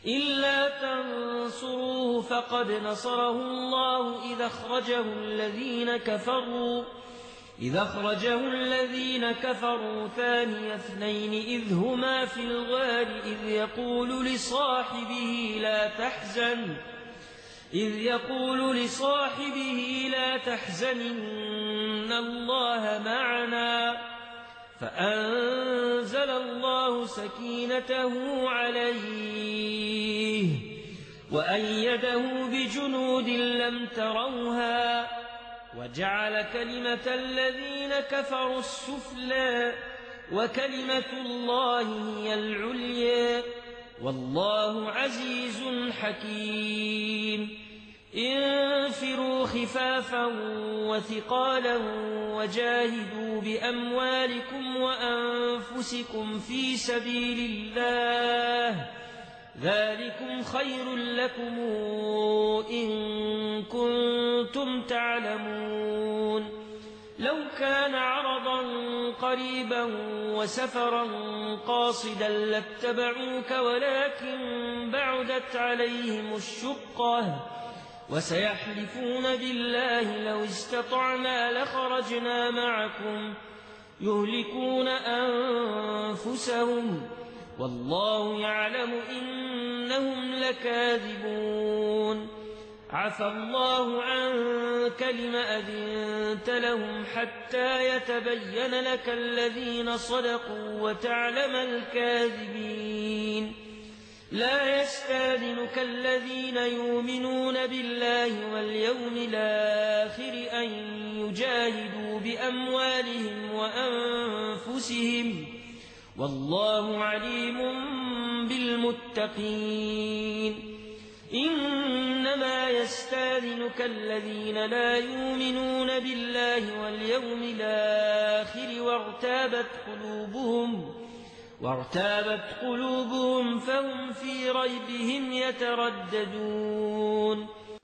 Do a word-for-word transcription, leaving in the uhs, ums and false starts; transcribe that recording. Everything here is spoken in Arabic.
إلا تنصروه فقد نصره الله إذا أخرجه الذين كفروا إذا أخرجه الذين كفروا ثاني اثنين إذ هما في الغار إذ يقول لصاحبه لا تحزن إذ يقول لصاحبه لا تحزن إن الله معنا فأنزل الله سكينته عليه وأيده بجنود لم تروها وجعل كلمة الذين كفروا السفلى وكلمة الله هي العليا والله عزيز حكيم انفروا خفافا وثقالا وجاهدوا بأموالكم وأنفسكم في سبيل الله ذلكم خير لكم إن كنتم تعلمون لو كان عرضا قريبا وسفرا قاصدا لاتبعوك ولكن بعدت عليهم الشقة وسيحلفون بالله لو استطعنا لخرجنا معكم يهلكون أنفسهم والله يعلم إنهم لكاذبون عفى الله عنك لم أذنت لهم حتى يتبين لك الذين صدقوا وتعلم الكاذبين لا يستاذنك الذين يؤمنون بالله واليوم الآخر أن يجاهدوا بأموالهم وأنفسهم والله عليم بالمتقين إنما يستاذنك الذين لا يؤمنون بالله واليوم الآخر وارتابت قلوبهم وارتابت قلوبهم فهم في ريبهم يترددون